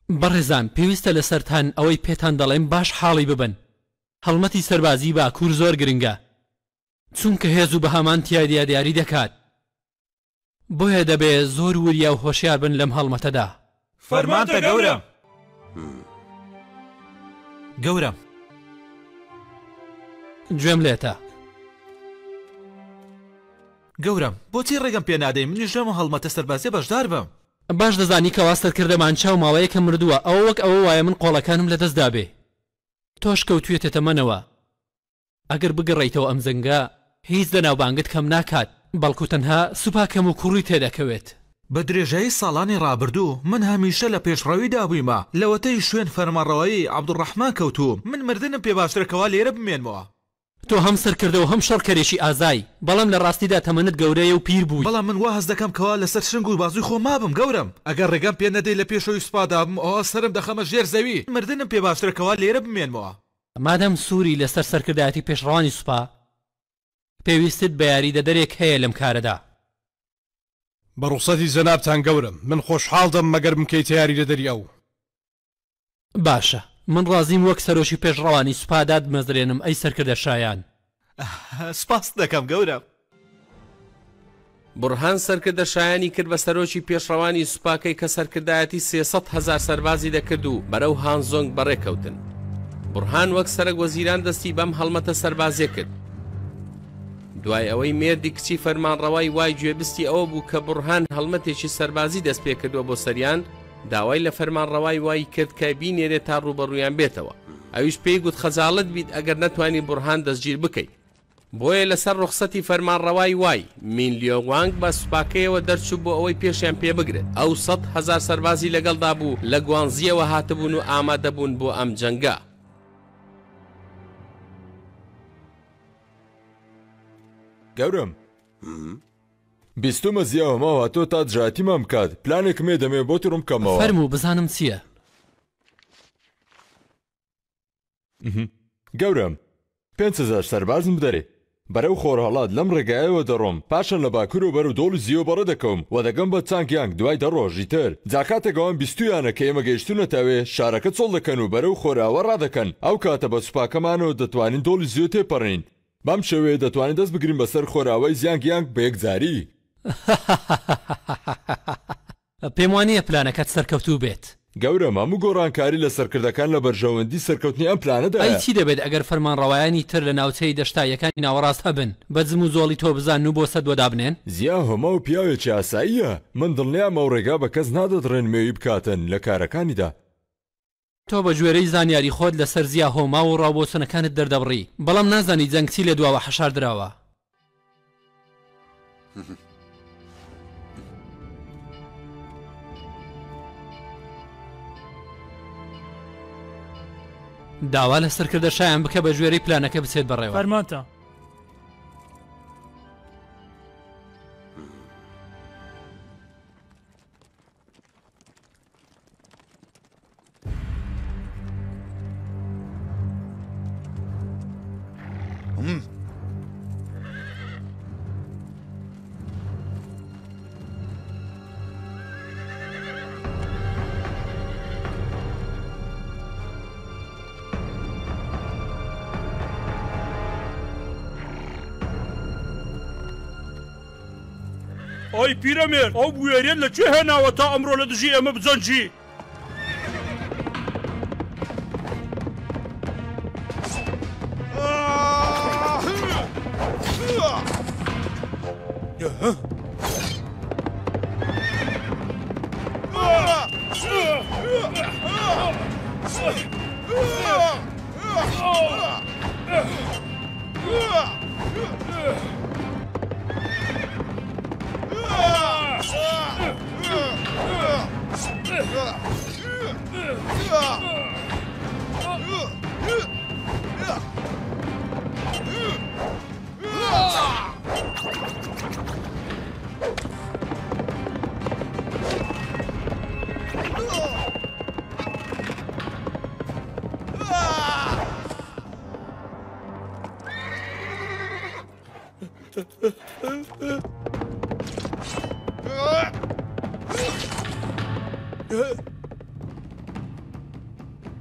بەڕێزان پێویستە لەسەرتان ئەوەی پێتان دەڵێم باش حاڵی ببن. هەڵمەتی سەربازی باکوور زۆر گرنگە چونکە هێز و بەهامان تیایدا دیاری دەکات. بۆیە دەبێ زۆر وریا و هۆشیار بن لەم هەڵمەتەدا. فەرمانتە گەورم. گەورم گوێم لێتە. گەورم بۆچی ڕێگەم پێ نادەی منیش لەم هەڵمەتە سەربازیە بەشدار بم؟ باش دەزانی کە واستت کردەمان چاو ماوەیە کە مردووە ئەوە وەک ئەوە وایە من قۆڵەکانم لەدەستدا بێ. تۆش کەوتوێتە منەوە. ئەگەر بگەڕیتەوە ئەم زەنگە هیچ دەناوبانگت کەم ناکات بەڵکو تەنها سوپاکەم و کوڕی تێدەکەوێت. بە درێژایی ساڵانی ڕابردوو من هەمیشە لە پێشڕەویدا بوویمە لەوەتەی شوێن فەرمانڕەوایی عەبدوڕەحمان کەوتووم. من مردنم پێ باشترەکەوا لێرە بمێنمەوە. تۆ هەم سەرکردەوە هەم شەڕکەرێکی ئازای بەڵام لە ڕاستیدا تەمەنت گەورەیە و پیر بووی. بەڵام من وا هەز دەکەم کەوا لەسەر شنگ و بازووی خۆ مابم گەورم. ئەگەر ڕێگەم پێ نەدەی لە پێشەوەی سوپادا بم ئەوە سرم دەخەمە ژێر زەوی. مردنم پێ باشترەکەوا لێرە بمێنمەوە. مادەم سووری لەسەر سەرکردایەتی پێشڕەوانی سوپا پێویستت بە یاریدەدەرێک هەیە لەم کارەدا. بە ڕوخسەتی جەنابتان گەورم من خۆشحاڵ دەم مەگەر بکەیتە یاریدەدەری ئەو. باشە من ڕازیم وەک سەرۆکی پێشڕەوانی سوپادات مەزرێنم ئەی سەرکردە شایان. سپاس دەکەم گەورم. بورهان سەرکردە شایانی کرد بە سەرۆکی پێشڕەوانی سوپاکەی کە سەرکردایەتی 300,000 سەربازی دەکرد و بەرەو هانزۆنگ بەڕێکەوتن. بورهان وەک سەرک وەزیران دەستی بەم هەڵمەتە سەربازیە کرد. دوای ئەوەی مێردی کچی فەرمانڕەوای وای گوێبستی ئەوە بوو کە بورهان هەڵمەتێکی سەربازی دەست پێ کردووە بۆ سەریان داوای لە فەرمانڕەوای وای کرد کە بینێرێت تا ڕوبەڕوویان بێتەوە. ئەویش پێی گوت خەجاڵت بیت ئەگەر نەتوانی بورهان دەستگیر بکەیت. بۆیە لەسەر ڕوخسەتی فەرمانڕەوای وای مین لیۆنگوانگ بە سوپاکەیەوە دەرچوو بۆ ئەوەی پێشیان پێ بگرێت. ئەو 100,000 سەربازی لەگەڵدا بوو لە گوانزیەوە هاتبوون و ئامادەبوون بۆ ئەم جەنگە. گەورم بیستمە زیاوەمەوە تۆ تا دژاتیمان بکات پلانێک مێ دەمێ بۆ تڕم کەمەوە. فەرموو بزانم چییە؟ گەورم 5,000 سەربازم بدەرێ بەرەو خۆرهەڵات لەم ڕێگایەوە دەڕۆم پاشان لە باکوور و بەرەو دۆڵ و زیۆ بەڕە دەکەم و دەگەم بە چانگیانگ دوای دەڕۆژی تر جاکاتێکەوەم بیستویانە کە ئێمە گەیشتونە تاوێ شارەکە چۆڵ دەکەن و بەرەو خۆراوە ڕادەکەن ئەو کاتە بە سوپاکەمانەوە دەتوانین دۆڵی زیۆ تێپەڕین بەم شێوەیە دەتوانین دەست بگرین بەسەر خۆراوەی زیانگیانگ بە یەکجاری. پێم وانییە پلانەکەت سەرکەوتوو بێت. گەورم هەموو گۆڕانکاری لە سەرکردەکان لە بەرژەوەندی سەرکەوتنی ئەم پلانەدا. ئەی چی دەبێت ئەگەر فەرمانڕەوایانی تر لە ناوچەی دەشتایەکانی ناوەڕاست هەبن بەجم و زۆڵی تۆ بزان و بۆ سەدوەدا بنێن؟ زیا هەما و پیاوێکی ئاساییە من دڵنیامە و ڕێگا بە کەس نادەدڕێن مێوی بکاتن لە کارەکانیدا. تۆ بە گوێرەی زانیاری خۆت لەسەر زیا هۆما و ڕاوبۆچنەکانت دەردەبڕی بەڵام نازانی جەنگچی لە دواوە حەشار درراوە. داوا لە سەرکردە شایان بکە بە گوێرەی پلانەکە بچێت بەڕێوە. فەرمانتە. ئەی پیرەمێرد ئەو بوێریت لەکوێ هێناوە تا ئەمڕۆ لە دژی ئێمە بجەنجی؟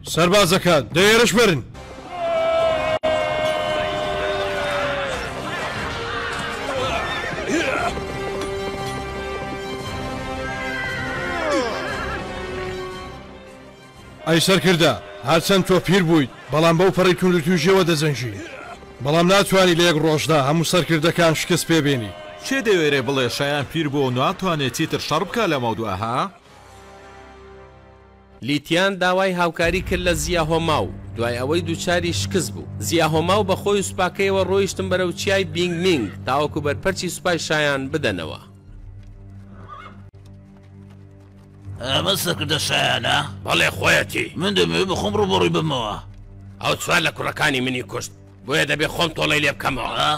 سەربازەکان دەیێرش برن. ئەی سەرکردە هەرچەند تۆ پیر بوویت بەڵام بەو پەڕی توندوتوژیەوە دەجەنگی بەڵام ناتوانانی لە یەک ڕۆژدا هەموو سەرکردەکان شکست پێبێنی. چێ دەوێرێ بڵێ شایان پیر بۆ ناتوانێت چیتر شەڕ بکە لە مەودووە ها؟ لیتیان داوای هاوکاری کرد لە زیا هۆماو دوای ئەوەی دووچاری شکست بوو. زیا هۆماو بە خۆی سوپاکەیەوە ڕۆیشتن بەرەو چیای بینگ مینگ تاوەکو بەرپەرچی سوپای شایان بدەنەوە. ئەمە سەرکردە شایانە؟ بەڵێ خۆیەتی من دەمەوێت بەخۆم ڕوبەڕووی بمەوە. ئەو چوار لە کوڕەکانی منی کوشت بۆیە دەبێت خۆم تۆڵەی لێ بکەمەوە.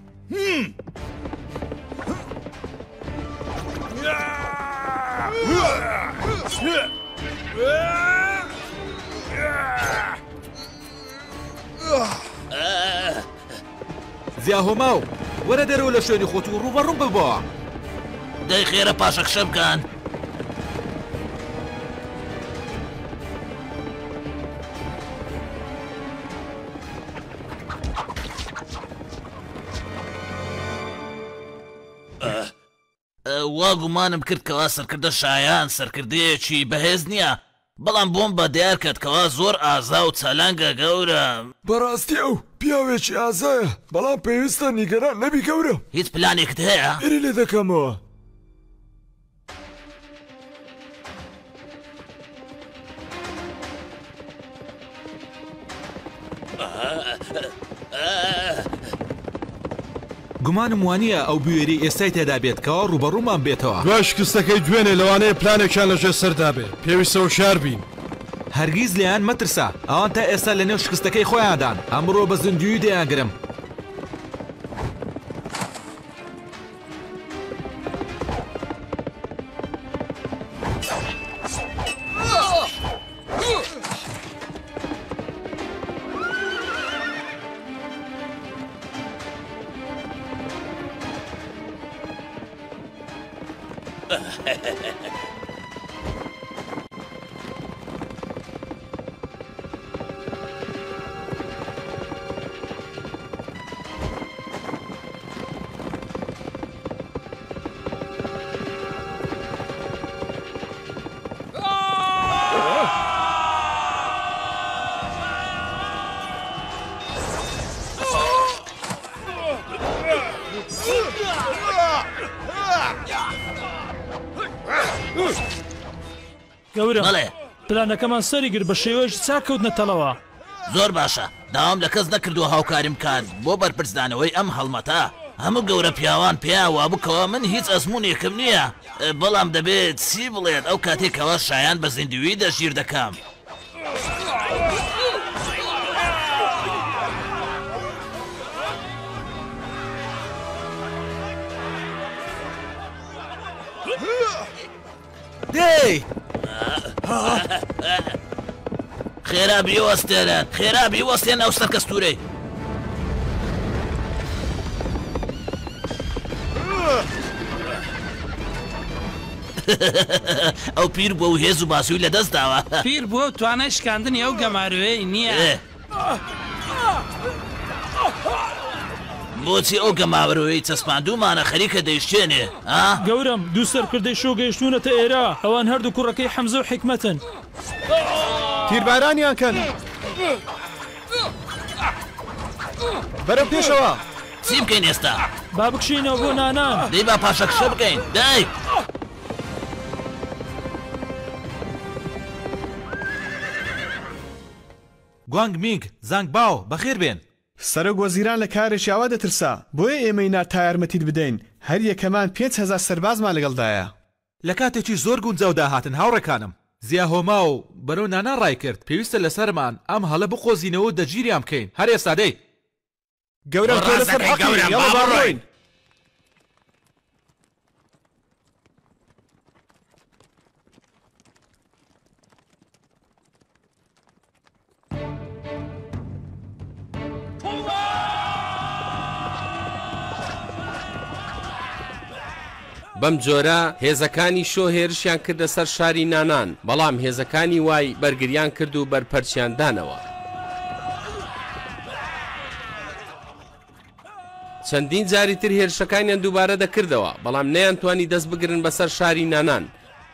زیا هۆماو وەرە دەرەوە لە شوێنی خۆت و ڕوبەڕوو ببەوە. دەی خێرە پاشەک شە بکەن. وا گومانم کرد کەوا سەرکردە شایان سەرکردەیەکی بەهێز نییە بەڵام بۆم بە دیار کات کەوا زۆر ئازا و چالانگە گەورە. بەڕاستی ئەو پیاوێکی ئازایە بەڵام پێویستە نیگەران نەبی گەورە. هیچ پلانێکت هەیە؟ ئێری لێ دەکەمەوە. گومانم وانە ئەو بوێری ئێستای تێدا بێتکەوە ڕوبەڕوومان بێتەوە. دوای شکستەکەی دوێنێ لەوانەیە پلانێکیان لەژێر سەردا بێ پێویستەوە شار بین. هەرگیز لێیان مەترسە ئەوان تا ئێستا لە نێو شکستەکەی خۆیاندان ئەمڕۆ بە زندوی دەیانگرم. گەورە بەڵێ پلانەکەمان سەری گر بە شێوەیەکی چاکەوتنەتەڵەوە. زۆر باشە داوام لە کەس نەکردووە هاوکاریم کات بۆ بەرپرسدانەوەی ئەم هەڵمەتە هەموو گەورە پیاوان پیاوە بکەوە من هیچ ئەزمونێکم نییە بەڵام دەبێت چی بڵێت ئەو کاتێکەوە شایان بە زیندوی دەژیر دەکەم. دێ خێرا بیوەستێنن خێرا بیوەستێن ئەو سەر کەستورەی. ئەو پیر بووە و هێز و باسووی لە دەست داوە. پیر بووە و توانای شکاندنی ئەو گەماروەی نییە. بۆچی ئەو گەماوەرەوەی چەسپاندوومانە خەریکە دەیشتێنێ؟ گەورم دوو سەرکردەی شۆ گەیشتوونەتە ئێرە ئەوان هەردوو کوڕەکەی حەمزە و حکمەتن. تیربارانیان کەن بەرەو پێشەوە. چی بکەین ئێستا؟ با بکشینەوە بۆ نانان. دەی با پاشەکشە بکەین دای. گوانگ مینگ زانگ باو بەخێر بێن. سەرۆک وەزیران لە کارێکیاوە دەترسا بۆیە ئێمەی تا یارمەتیت بدەین هەر یەکەمان 5,000 سەربازمان لەگەڵدایە. لە کاتێکی زۆر گونجاودا هاتن هاوڕێکانم زیا هۆما و بەرەو نانا ڕای کرد پێویستە لەسەرمان ئەم هەڵە بقۆزینەوە و دەگیریان بکەین هەر ئێستا دەی گەورە تۆ لەسەر حەقی یاڵە باڕۆین. بەم جۆرە هێزەکانی شۆ هێرشیان کردە سەر شاری نانان بەڵام هێزەکانی وای بەرگریان کرد و بەرپەرچیاندانەوە. چەندین جاری تر هێرشەکانیان دووبارە دەکردەوە بەڵام نەیانتوانی دەست بگرن بەسەر شاری نانان.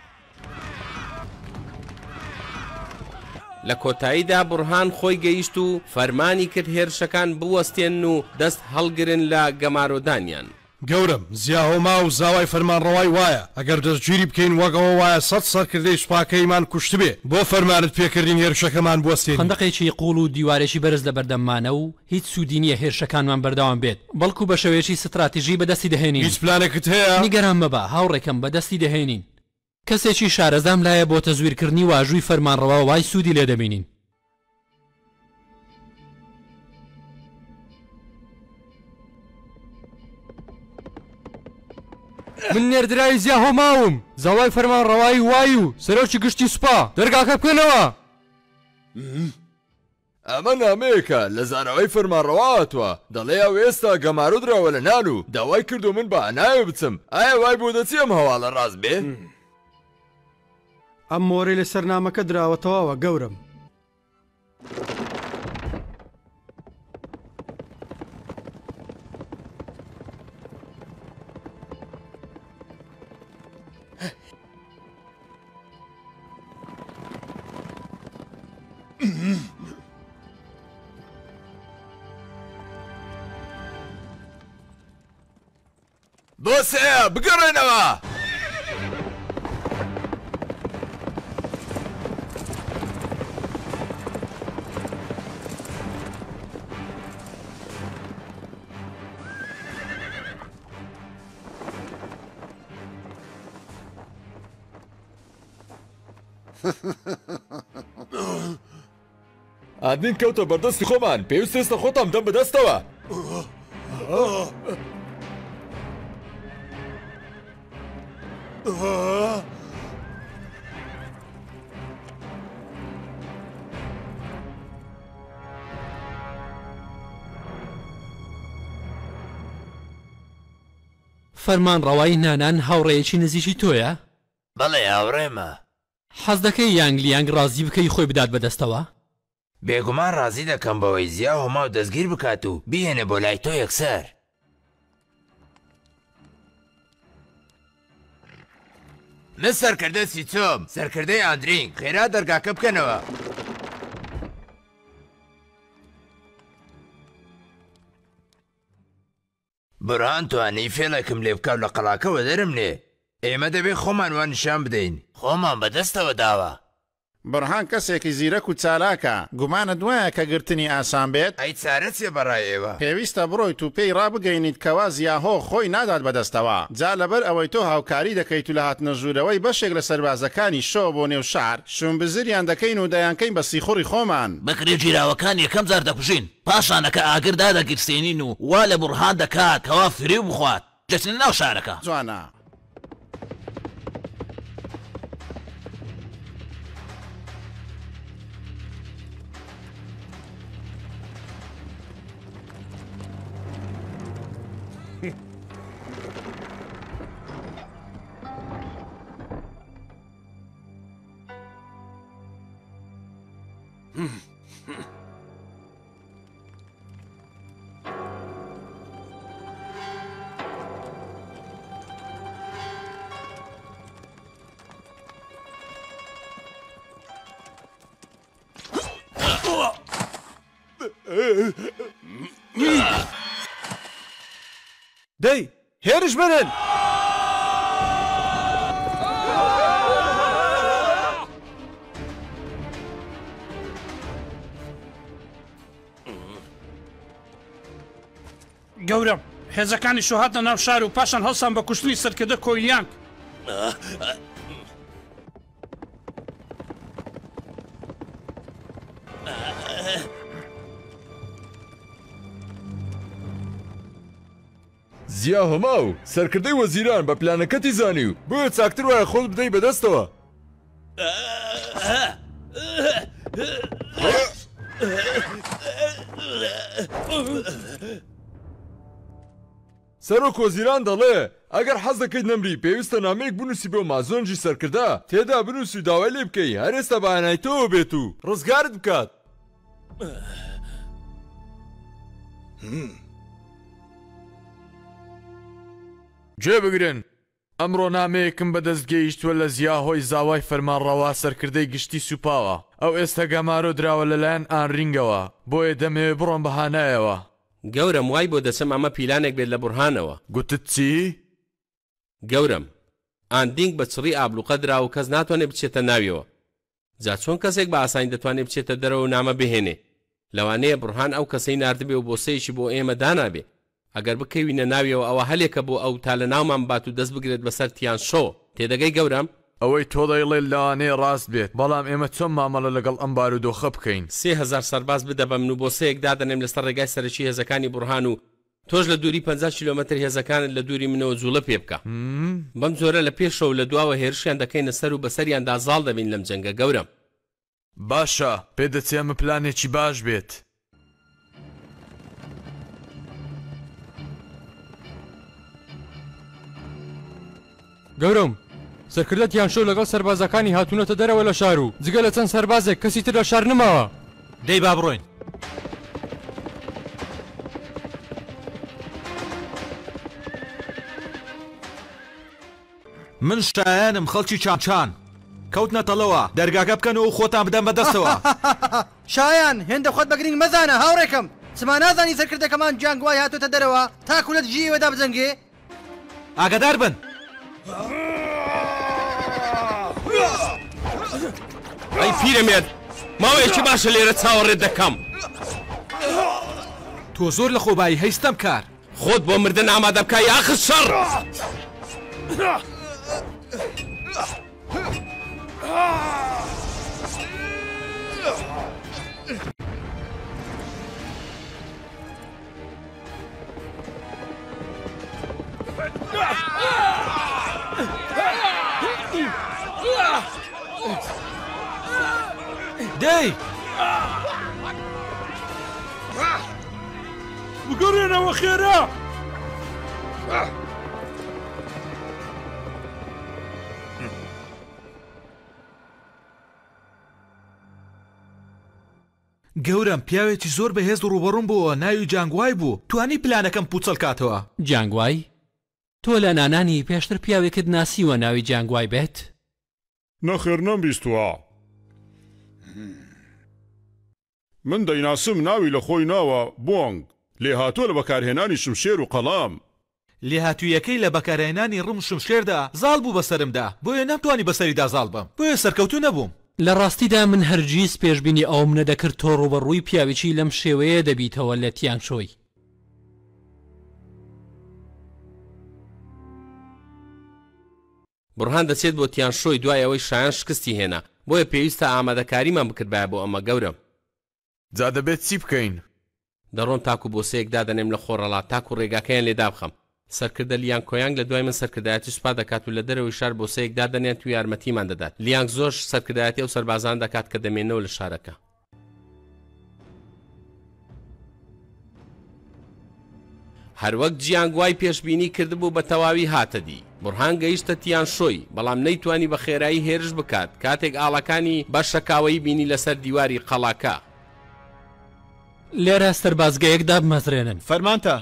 لە کۆتاییدا بورهان خۆی گەیشت و فەرمانی کرد هێرشەکان بوەستێن و دەست هەڵگرن لە گەمارۆدانیان. گەورم زیاهۆما و زاوای فەرمانڕەوای وایە ئەگەر دەستگیری بکەین وەگەوە وایە 100 سەرکردەی سوپاکەیمان کوشت بێ بۆ فەرمانت پێکردین هێرشەکەمان بوەستێن. خندەقێکی قوڵ و دیوارێکی بەرز لە بەردەممانە و هیچ سوودی نییە هێرشەکانمان بەردەوام بێت بەڵکو بە شێوەیەکی ستراتیژی بەدەستی دەهێنین. هیچ پلانێکت هەیە؟ نیگەران مەبە هاوڕێکەم بەدەستی دەهێنین. کەسێکی شارەزام لایە بۆ تەزویرکردنی واژووی فەرمانڕەوا وای سوودی لێ دەبینین. من نێردرای زیاهۆماوم زاوای فەرمانڕەوایی وای و سەرۆکی گشتی سوپا دەرگاکە بکەنەوە. ئەمە نامەیەکە لە زانەوەی فەرمانڕەواتوە دەڵێ ئەو ئێستا گەمارۆ درراوە لە نان و داوای کردو من بە ناوێ بچم ئایا وای بۆ دەچی ئەم هەواڵە ڕاست بێ؟ ئەم مۆرەی لە سەرنامەکە دراوەتەوەوە گەورم. بۆسەیە بگەڕێنەوە! ئادین کەوتە بەردەستی خۆمان پێویست ئێستا خۆتان بدەم بەدەستەوە. فەرمانڕەوایی نانان هاوڕێیەکی نزیکی تۆیە؟ بەڵێ هاوڕێمە. حەز دەکەی یانگلیانگ ڕازی بکەی خۆی بدات بەدەستەوە؟ بێگومان ڕازی دەکەم بەوەی زیاهۆما و دەستگیر بکات و بیهێنێ بۆ لای تۆ یەکسەر. من سەرکردە سیچۆم سەرکردەی ئاندرینگ خێرا دەرگاکە بکەنەوە. بورهان توانی فێڵێکم لێ بکەو لە قەڵاکەوە دەرمنێ ئێمە دەبێت خۆمان وان نیشان بدەین. خۆمان بەدەستەوە داوە. بڕهان کەسێکی زیرەک و چالاکە گومانە دوایە کە گرتنی ئاسان بێت ئەی چارەچێ بەڕای ئێوە پێویستە بڕۆیت و پێی ڕابگەینیت کەوا زیاهۆ خۆی نادات بەدەستەوە جا لەبەر ئەوەی تۆ هاوکاری دەکەیت و لە هاتنە ژوورەوەی بەشێک لە سەربازەکانی شۆ بۆ نێو شار شوم بزریان دەکەین و دەیانکەین بە سیخوڕی خۆمان بەکرێ جیراوەکان یەکەم جار دەکوژین پاشانەکە ئاگردا دەگیرسێنین و وا لە بورهان دەکات کەوا فری بخوات دەچنە ناو شارەکە. جوانە. دەی هێرش بنن! گەورم هێزەکانی شوهاتە ناو شار و پاشان هەڵسان بە کوشتنی سەرکردە کۆیلیانگ. زیاهۆما و سەرکردەی وەزیران بە پلانەکەتی زانی و بۆیە چاکتر وایە خۆت بدەی بەدەستەوە. سەرۆک وەزیران دەڵێ ئەگەر حەز دەکەیت نەمری پێویستە نامەیەک بنووسی بۆ مازۆنجی سەرکردا تێدا بنووسی و داوای لێ بکەی هەر ئێستا بەهانایتەوە بێت و ڕزگارت بکات. گوێ بگرن، ئەمڕۆ نامەیەکم بەدەست گەیشتووە لە زیاهۆی زاوای فەرمانڕەوا سەرکردەی گشتی سوپاوە. ئەو ئێستا گەمارۆ دراوە لەلایەن ئانرینگەوە، بۆیە دەمەوێت بڕۆم بەهانایەوە. گەورم وای بۆ دەچم ئەمە پیلانێک بێت لە بورهانەوە. گوتت چی؟ گەورم ئاندینگ بە چڕی ئابلوقە درا و کەس ناتوانێت بچێتە ناویەوە. جا چۆن کەسێک بە ئاسانی دەتوانێت بچێتە دەرەوە و نامە بهێنێ؟ لەوانەیە بورهان ئەو کەسەی ناردبێ و بۆسەیەکی بۆ ئێمە دانابێ. ئەگەر بکەوینە ناویەوە ئەوە هەلێکە بۆ ئەو تا لە ناومان بات و دەست بگرێت بەسەر تیان شۆ. تێدەگەی گەورم؟ ئەوەی تۆ دەیڵێ لەوانەیە ڕاست بێت، بەڵام ئێمە چۆن مامەڵە لەگەڵ ئەم بارودۆخە بکەین؟ 3000 سەرباز بدە بە من و بۆسەیەک دادەنێم لەسەر ڕێگای سەرەکی هێزەکانی بورهان و تۆش لە دووری 50 کیلۆمەتر هێزەکانت لە دووری منەوە جوڵە پێ بکە. بەم جۆرە لە پێشەوە لە دواوە هێرشیان دەکەینە سەر و بەسەریاندا زاڵ دەبین لەم جەنگە. گەورم باشە، پێدەچێ ئەمە پلانێکی باش بێت. گەورم سەرکردە تیانشۆ لەگەڵ سەربازەکانی هاتوونەتە دەرەوە لە شار و جگە لە چەند سەربازێک کەسی تر لە شار نماوە. دەی با بڕۆین. من شایانم خەڵکی چامچان کەوتنەتەڵەوە دەرگاکە بکەنەوە و خۆتان بدەن بەدەستەوە. شایان هێندە خۆت بەگرنگ مەزانە هاوڕێکم، چما نازانی سەرکردەکەمان جیانگوای هاتوتە دەرەوە تاکو لە دژیەوەدا بجەنگێ. ئاگادار بن. ئەی پیرەمێرد ماوەیەکی باشە لێرە چاوەڕێت دەکەم. تۆ زۆر لە خۆبایی هەیستەم کار خۆت بۆ مردن ئامادە بکە یاخ شەڕ. دەی بگەڕێنەوە خێرا. گەورم پیاوێکی زۆر بەهێز ڕوبەڕوم بووە ناوی جانگوای بوو توانی پلانەکەم پوچەڵ کاتەوە. جانگوای تۆ لە نانانی پێشتر پیاوێکت ناسیوە ناوی جانگوای بێت؟ نەخێر نەمبیستووە. من دەیناسم ناوی لە خۆی ناوە بۆنگ لێ هاتووە لە بەکارهێنانی شمشێر و قەڵام. لێهاتوویەکەی لە بەکارهێنانی ڕم شمشێردا زاڵ بوو بەسرمدا بۆیە نەمتوانی بەسەریدا زاڵ بم بۆیە سەرکەوتو نەبووم. لە ڕاستیدا من هەرگیز پێشبینی ئەوم نەدەکرد تۆ ڕوبەڕووی پیاوێکی لەم شێوەیە دەبیتەوە لە تیانشۆی. بورهان دەچێت بۆ تیانشۆی دوای ئەوەی شایان شکستی هێنا بۆیە پێویستە ئامادەکاریمان بکردبایە بۆ ئەمە. گەورم جا دەبێت چی بکەین؟ دەڕۆن تاکو بۆسەیەک دادەنێم لە خۆڕەڵات تاکو ڕێگاکەیان لێدا بخەم. سەرکردە لیان کۆیانگ لە دوای من سەرکردایەتی سوپا دەکات و لە دەرەوەی شار بۆسەیەک دادەنێن توی یارمەتیمان دەدات. لیانگ زۆر سەرکردایەتی ئەو سەربازان دەکات کە دەمێنەوە لە شارەکە. هەروەک جیانگوای پێشبینی کردبوو بە تەواوی هاتەدی. بورهان گەیشتە تیانشۆی بەڵام نەیتوانی بە خێرایی هێرش بکات کاتێک ئاڵەکانی بەشەکاوەی بینی لەسەر دیواری قەڵاکە. لێرە سەربازگەیەکدا بمەزرێنن. فەرمانتە.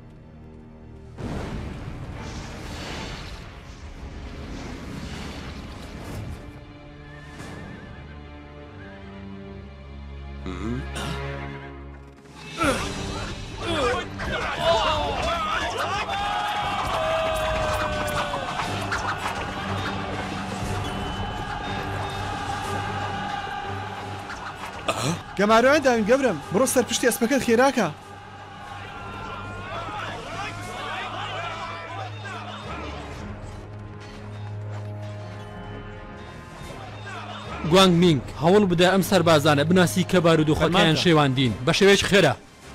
گەماروان داوین گەورم بڕۆ سەر پشتی ئەسپەکەت خێراکە. گوانگ مینگ هەوڵ بدە ئەم سەربازانە بناسی کە بارودۆخەکەیان شێواندین بە شێوەیەکی خێرا.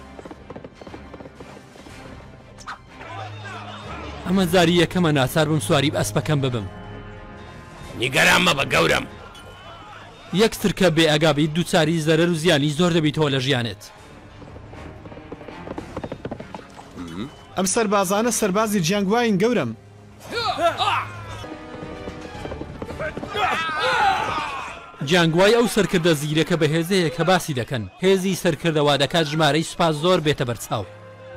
ئەمە زاری یەکەمە ناچار بم سواری بە ئەسپەکەم ببم. نیگەران مەبە گەورم. یەکتر کە بێ ئەگابیت دووچاری زەرەر و زیانی زۆر دەبیتەوە لە ژیانت. ئەم سەربازانە سەربازی جیانگواین گەورم. جیانگوای ئەو سەرکردە زیرەکە بە هێزەیە کە باسی دەکەن. هێزی سەرکردەوە دەکات ژمارەی سوپاس زۆر بێتە بەرچاو.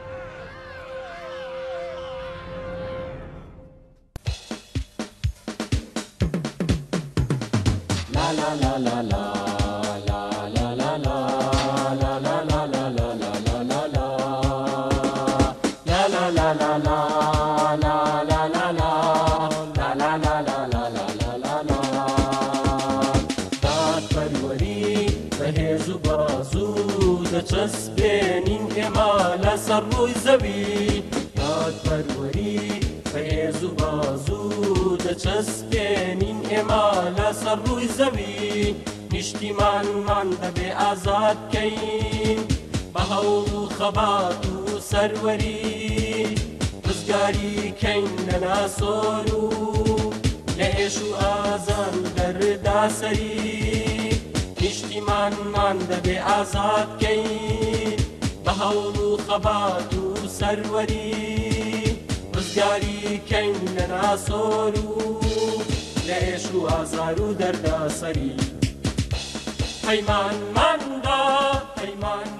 چەسبێنین ئێمە لەسەر ڕووی زەوی دادپەروەری بەهێز و بازوو دەچەسبێنین ئێمە لەسەر ڕووی زەوی نیشتیمانمان دەبێ ئازاد بکەین بە هەوڵ و خەبات و سەروەری ڕزگاری کەین لە ناسۆر و لە ئێش و ئازان دەردا سەری نیشتیمانمان دەبێ ئازاد بکەین بە هەوڵ و خەبات و سەروەری ڕزگاری کەین لە ناسۆر و لە ئێش و ئازار و دەردا سەری پەیمانماندا پەیمان